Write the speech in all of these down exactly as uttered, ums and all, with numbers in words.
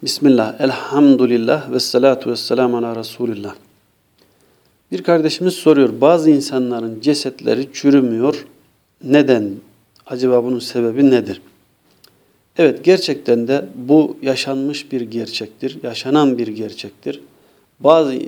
Bismillah, elhamdülillah ve salatu ve selamu ala Resulillah. Bir kardeşimiz soruyor, bazı insanların cesetleri çürümüyor. Neden? Acaba bunun sebebi nedir? Evet, gerçekten de bu yaşanmış bir gerçektir, yaşanan bir gerçektir. Bazı e,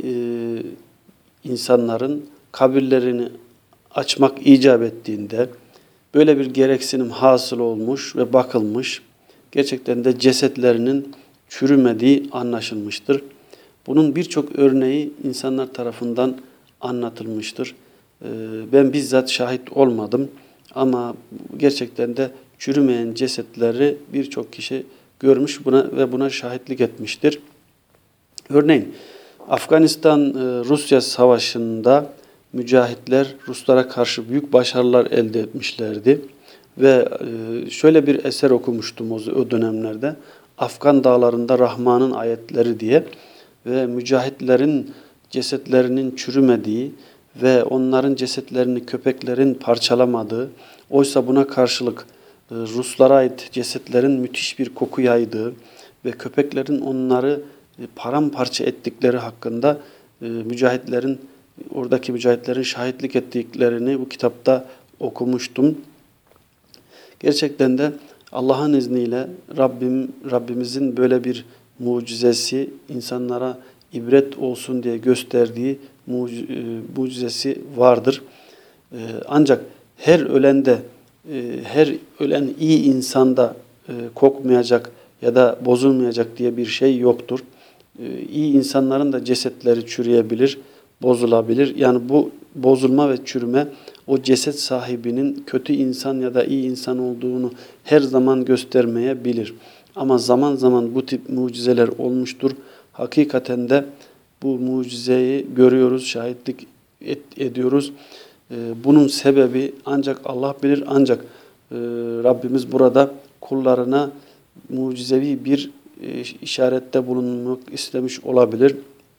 insanların kabirlerini açmak icap ettiğinde böyle bir gereksinim hasıl olmuş ve bakılmış. Gerçekten de cesetlerinin çürümediği anlaşılmıştır. Bunun birçok örneği insanlar tarafından anlatılmıştır. Ben bizzat şahit olmadım ama gerçekten de çürümeyen cesetleri birçok kişi görmüş buna ve buna şahitlik etmiştir. Örneğin Afganistan-Rusya savaşında mücahitler Ruslara karşı büyük başarılar elde etmişlerdi. Ve şöyle bir eser okumuştum o dönemlerde. Afgan dağlarında Rahman'ın ayetleri diye ve mücahitlerin cesetlerinin çürümediği ve onların cesetlerini köpeklerin parçalamadığı, oysa buna karşılık Ruslara ait cesetlerin müthiş bir koku yaydığı ve köpeklerin onları paramparça ettikleri hakkında mücahitlerin, oradaki mücahitlerin şahitlik ettiklerini bu kitapta okumuştum. Gerçekten de Allah'ın izniyle Rabbim Rabbimizin böyle bir mucizesi, insanlara ibret olsun diye gösterdiği mucizesi vardır. Ancak her ölende, her ölen iyi insanda kokmayacak ya da bozulmayacak diye bir şey yoktur. İyi insanların da cesetleri çürüyebilir, bozulabilir. Yani bu bozulma ve çürüme o ceset sahibinin kötü insan ya da iyi insan olduğunu her zaman göstermeyebilir. Ama zaman zaman bu tip mucizeler olmuştur. Hakikaten de bu mucizeyi görüyoruz, şahitlik et, ediyoruz. Bunun sebebi ancak Allah bilir. Ancak Rabbimiz burada kullarına mucizevi bir işarette bulunmak istemiş olabilir.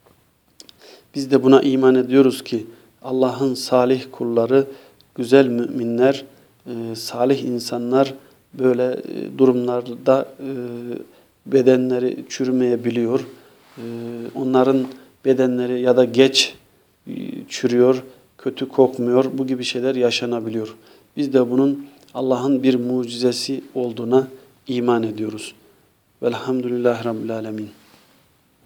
Biz de buna iman ediyoruz ki Allah'ın salih kulları, güzel müminler, salih insanlar böyle durumlarda bedenleri çürümeyebiliyor. Onların bedenleri ya da geç çürüyor, kötü kokmuyor. Bu gibi şeyler yaşanabiliyor. Biz de bunun Allah'ın bir mucizesi olduğuna iman ediyoruz. Velhamdülillahi Rabbil Alemin.